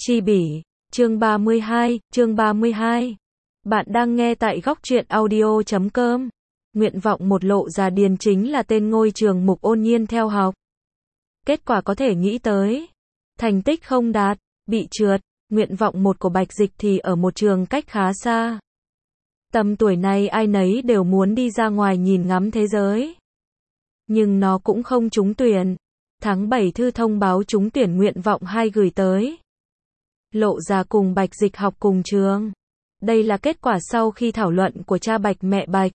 Chi bỉ, chương 32. Bạn đang nghe tại góc truyện audio.com. Nguyện vọng một Lộ Già Điền chính là tên ngôi trường Mục Ôn Nhiên theo học. Kết quả có thể nghĩ tới. Thành tích không đạt, bị trượt, nguyện vọng một của Bạch Dịch thì ở một trường cách khá xa. Tầm tuổi này ai nấy đều muốn đi ra ngoài nhìn ngắm thế giới. Nhưng nó cũng không trúng tuyển. Tháng 7 thư thông báo trúng tuyển nguyện vọng 2 gửi tới. Lộ Già cùng Bạch Dịch học cùng trường. Đây là kết quả sau khi thảo luận của cha Bạch mẹ Bạch.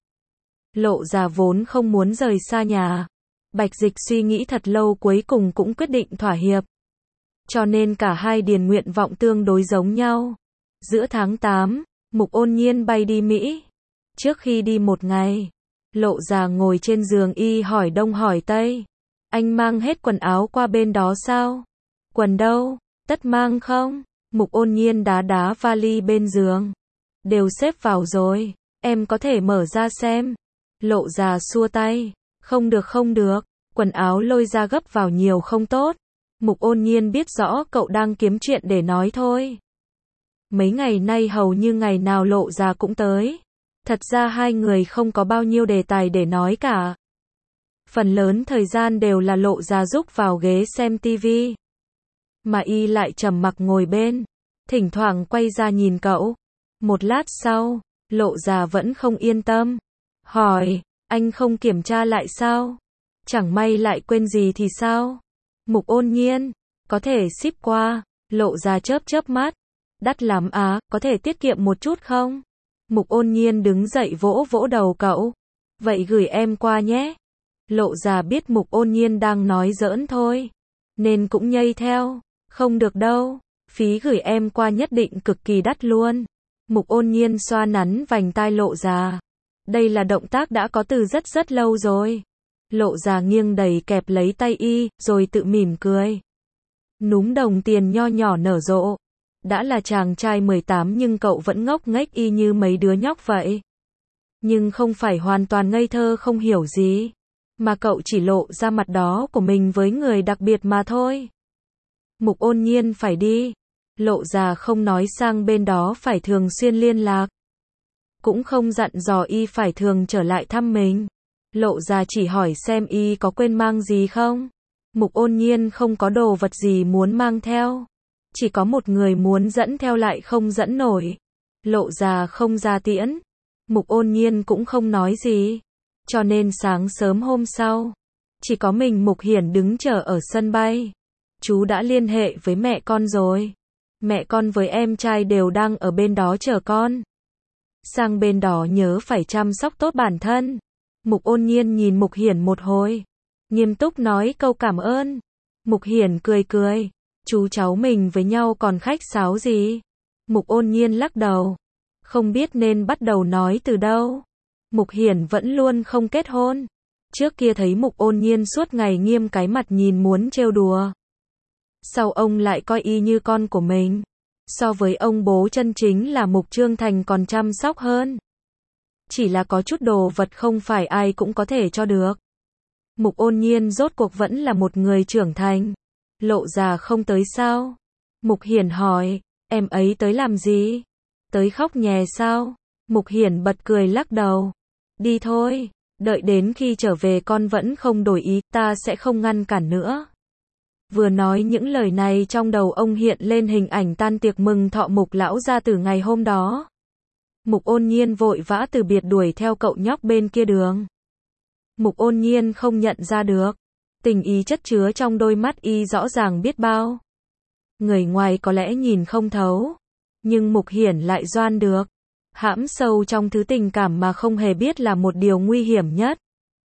Lộ Già vốn không muốn rời xa nhà. Bạch Dịch suy nghĩ thật lâu cuối cùng cũng quyết định thỏa hiệp. Cho nên cả hai điền nguyện vọng tương đối giống nhau. Giữa tháng 8, Mục Ôn Nhiên bay đi Mỹ. Trước khi đi một ngày, Lộ Già ngồi trên giường y hỏi đông hỏi tây. Anh mang hết quần áo qua bên đó sao? Quần đâu? Tất mang không? Mục Ôn Nhiên đá đá vali bên giường. Đều xếp vào rồi, em có thể mở ra xem. Lộ Già xua tay. Không được, quần áo lôi ra gấp vào nhiều không tốt. Mục Ôn Nhiên biết rõ cậu đang kiếm chuyện để nói thôi. Mấy ngày nay hầu như ngày nào Lộ Già cũng tới. Thật ra hai người không có bao nhiêu đề tài để nói cả. Phần lớn thời gian đều là Lộ Già rúc vào ghế xem tivi. Mà y lại trầm mặc ngồi bên. Thỉnh thoảng quay ra nhìn cậu. Một lát sau, Lộ Già vẫn không yên tâm. Hỏi, anh không kiểm tra lại sao? Chẳng may lại quên gì thì sao? Mục Ôn Nhiên, có thể ship qua. Lộ Già chớp mắt. Đắt lắm á, có thể tiết kiệm một chút không? Mục Ôn Nhiên đứng dậy vỗ vỗ đầu cậu. Vậy gửi em qua nhé. Lộ Già biết Mục Ôn Nhiên đang nói giỡn thôi. Nên cũng nhây theo. Không được đâu. Phí gửi em qua nhất định cực kỳ đắt luôn. Mục Ôn Nhiên xoa nắn vành tai Lộ Già. Đây là động tác đã có từ rất lâu rồi. Lộ Già nghiêng đẩy kẹp lấy tay y, rồi tự mỉm cười. Núm đồng tiền nho nhỏ nở rộ. Đã là chàng trai 18 nhưng cậu vẫn ngốc nghếch y như mấy đứa nhóc vậy. Nhưng không phải hoàn toàn ngây thơ không hiểu gì. Mà cậu chỉ lộ ra mặt đó của mình với người đặc biệt mà thôi. Mục Ôn Nhiên phải đi. Lộ Già không nói sang bên đó phải thường xuyên liên lạc. Cũng không dặn dò y phải thường trở lại thăm mình. Lộ Già chỉ hỏi xem y có quên mang gì không. Mục Ôn Nhiên không có đồ vật gì muốn mang theo. Chỉ có một người muốn dẫn theo lại không dẫn nổi. Lộ Già không ra tiễn. Mục Ôn Nhiên cũng không nói gì. Cho nên sáng sớm hôm sau, chỉ có mình Mục Hiển đứng chờ ở sân bay. Chú đã liên hệ với mẹ con rồi. Mẹ con với em trai đều đang ở bên đó chờ con. Sang bên đó nhớ phải chăm sóc tốt bản thân. Mục Ôn Nhiên nhìn Mục Hiển một hồi. Nghiêm túc nói câu cảm ơn. Mục Hiển cười. Chú cháu mình với nhau còn khách sáo gì? Mục Ôn Nhiên lắc đầu. Không biết nên bắt đầu nói từ đâu. Mục Hiển vẫn luôn không kết hôn. Trước kia thấy Mục Ôn Nhiên suốt ngày nghiêm cái mặt nhìn muốn trêu đùa. Sau ông lại coi y như con của mình. So với ông bố chân chính là Mục Trương Thành còn chăm sóc hơn. Chỉ là có chút đồ vật không phải ai cũng có thể cho được. Mục Ôn Nhiên rốt cuộc vẫn là một người trưởng thành. Lộ Già không tới sao? Mục Hiển hỏi, em ấy tới làm gì? Tới khóc nhè sao? Mục Hiển bật cười lắc đầu. Đi thôi, đợi đến khi trở về con vẫn không đổi ý, ta sẽ không ngăn cản nữa. Vừa nói những lời này trong đầu ông hiện lên hình ảnh tan tiệc mừng thọ Mục lão gia tử ngày hôm đó. Mục Ôn Nhiên vội vã từ biệt đuổi theo cậu nhóc bên kia đường. Mục Ôn Nhiên không nhận ra được. Tình ý chất chứa trong đôi mắt y rõ ràng biết bao. Người ngoài có lẽ nhìn không thấu. Nhưng Mục Hiển lại đoán được. Hãm sâu trong thứ tình cảm mà không hề biết là một điều nguy hiểm nhất.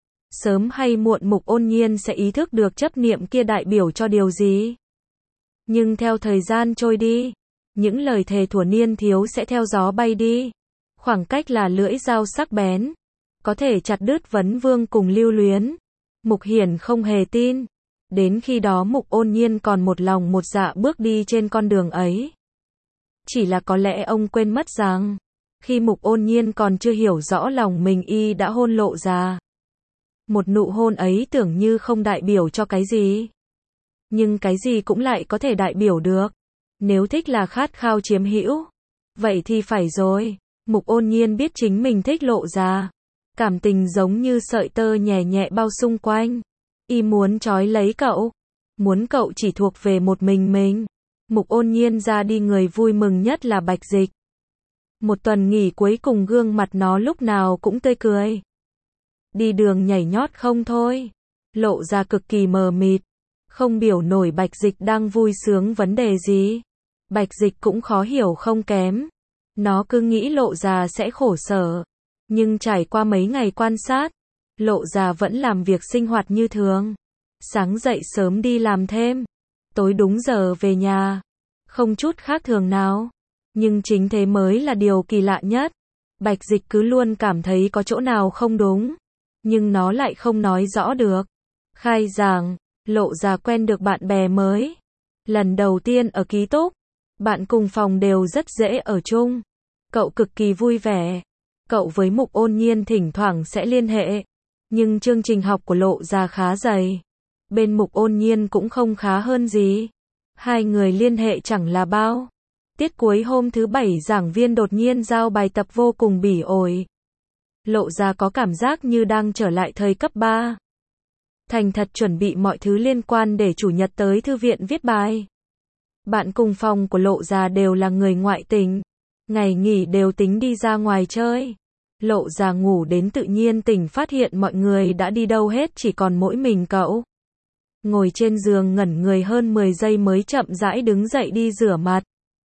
Sớm hay muộn Mục Ôn Nhiên sẽ ý thức được chấp niệm kia đại biểu cho điều gì. Nhưng theo thời gian trôi đi, những lời thề thuở niên thiếu sẽ theo gió bay đi. Khoảng cách là lưỡi dao sắc bén, có thể chặt đứt vấn vương cùng lưu luyến. Mục Hiển không hề tin. Đến khi đó Mục Ôn Nhiên còn một lòng một dạ bước đi trên con đường ấy. Chỉ là có lẽ ông quên mất rằng, khi Mục Ôn Nhiên còn chưa hiểu rõ lòng mình y đã hôn Lộ Già. Một nụ hôn ấy tưởng như không đại biểu cho cái gì. Nhưng cái gì cũng lại có thể đại biểu được. Nếu thích là khát khao chiếm hữu, vậy thì phải rồi. Mục Ôn Nhiên biết chính mình thích Lộ Già. Cảm tình giống như sợi tơ nhẹ nhẹ bao xung quanh. Y muốn trói lấy cậu. Muốn cậu chỉ thuộc về một mình. Mục Ôn Nhiên ra đi, người vui mừng nhất là Bạch Dịch. Một tuần nghỉ cuối cùng gương mặt nó lúc nào cũng tươi cười. Đi đường nhảy nhót không thôi. Lộ Già cực kỳ mờ mịt. Không biểu nổi Bạch Dịch đang vui sướng vấn đề gì. Bạch Dịch cũng khó hiểu không kém. Nó cứ nghĩ Lộ Già sẽ khổ sở. Nhưng trải qua mấy ngày quan sát, Lộ Già vẫn làm việc sinh hoạt như thường. Sáng dậy sớm đi làm thêm, tối đúng giờ về nhà. Không chút khác thường nào. Nhưng chính thế mới là điều kỳ lạ nhất. Bạch Dịch cứ luôn cảm thấy có chỗ nào không đúng. Nhưng nó lại không nói rõ được. Khai giảng, Lộ Già quen được bạn bè mới. Lần đầu tiên ở ký túc, bạn cùng phòng đều rất dễ ở chung. Cậu cực kỳ vui vẻ. Cậu với Mục Ôn Nhiên thỉnh thoảng sẽ liên hệ. Nhưng chương trình học của Lộ Già khá dày. Bên Mục Ôn Nhiên cũng không khá hơn gì. Hai người liên hệ chẳng là bao. Tiết cuối hôm thứ 7 giảng viên đột nhiên giao bài tập vô cùng bỉ ổi. Lộ Già có cảm giác như đang trở lại thời cấp 3. Thành thật chuẩn bị mọi thứ liên quan để chủ nhật tới thư viện viết bài. Bạn cùng phòng của Lộ Già đều là người ngoại tỉnh. Ngày nghỉ đều tính đi ra ngoài chơi. Lộ Già ngủ đến tự nhiên tỉnh phát hiện mọi người đã đi đâu hết, chỉ còn mỗi mình cậu. Ngồi trên giường ngẩn người hơn 10 giây mới chậm rãi đứng dậy đi rửa mặt.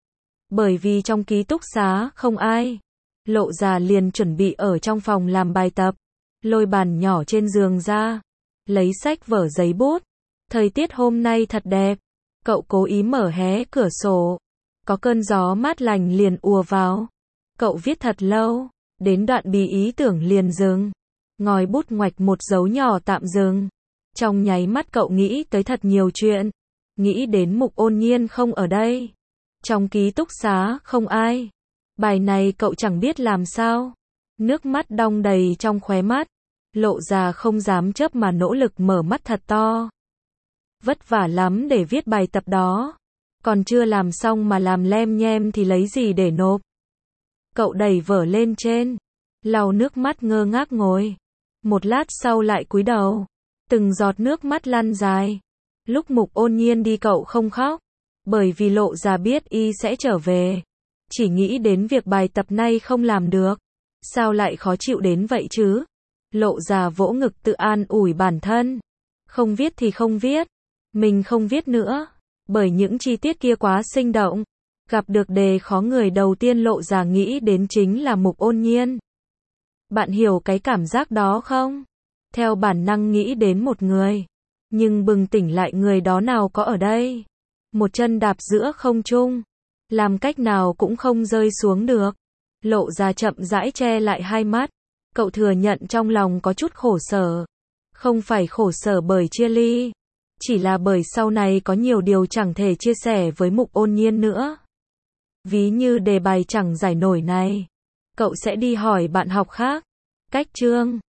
Bởi vì trong ký túc xá không ai, Lộ Già liền chuẩn bị ở trong phòng làm bài tập. Lôi bàn nhỏ trên giường ra, lấy sách vở giấy bút. Thời tiết hôm nay thật đẹp. Cậu cố ý mở hé cửa sổ. Có cơn gió mát lành liền ùa vào. Cậu viết thật lâu, đến đoạn bí ý tưởng liền dừng. Ngòi bút ngoạch một dấu nhỏ tạm dừng. Trong nháy mắt cậu nghĩ tới thật nhiều chuyện. Nghĩ đến Mục Ôn Nhiên không ở đây. Trong ký túc xá không ai. Bài này cậu chẳng biết làm sao. Nước mắt đong đầy trong khóe mắt. Lộ Già không dám chớp mà nỗ lực mở mắt thật to. Vất vả lắm để viết bài tập đó. Còn chưa làm xong mà làm lem nhem thì lấy gì để nộp. Cậu đẩy vở lên trên. Lau nước mắt ngơ ngác ngồi. Một lát sau lại cúi đầu. Từng giọt nước mắt lăn dài. Lúc Mục Ôn Nhiên đi cậu không khóc. Bởi vì Lộ Già biết y sẽ trở về. Chỉ nghĩ đến việc bài tập nay không làm được. Sao lại khó chịu đến vậy chứ? Lộ Già vỗ ngực tự an ủi bản thân. Không viết thì không viết. Mình không viết nữa. Bởi những chi tiết kia quá sinh động. Gặp được đề khó, người đầu tiên Lộ Già nghĩ đến chính là Mục Ôn Nhiên. Bạn hiểu cái cảm giác đó không? Theo bản năng nghĩ đến một người. Nhưng bừng tỉnh lại người đó nào có ở đây. Một chân đạp giữa không trung. Làm cách nào cũng không rơi xuống được. Lộ Già chậm rãi che lại hai mắt. Cậu thừa nhận trong lòng có chút khổ sở. Không phải khổ sở bởi chia ly. Chỉ là bởi sau này có nhiều điều chẳng thể chia sẻ với Mục Ôn Nhiên nữa. Ví như đề bài chẳng giải nổi này. Cậu sẽ đi hỏi bạn học khác. Cách chương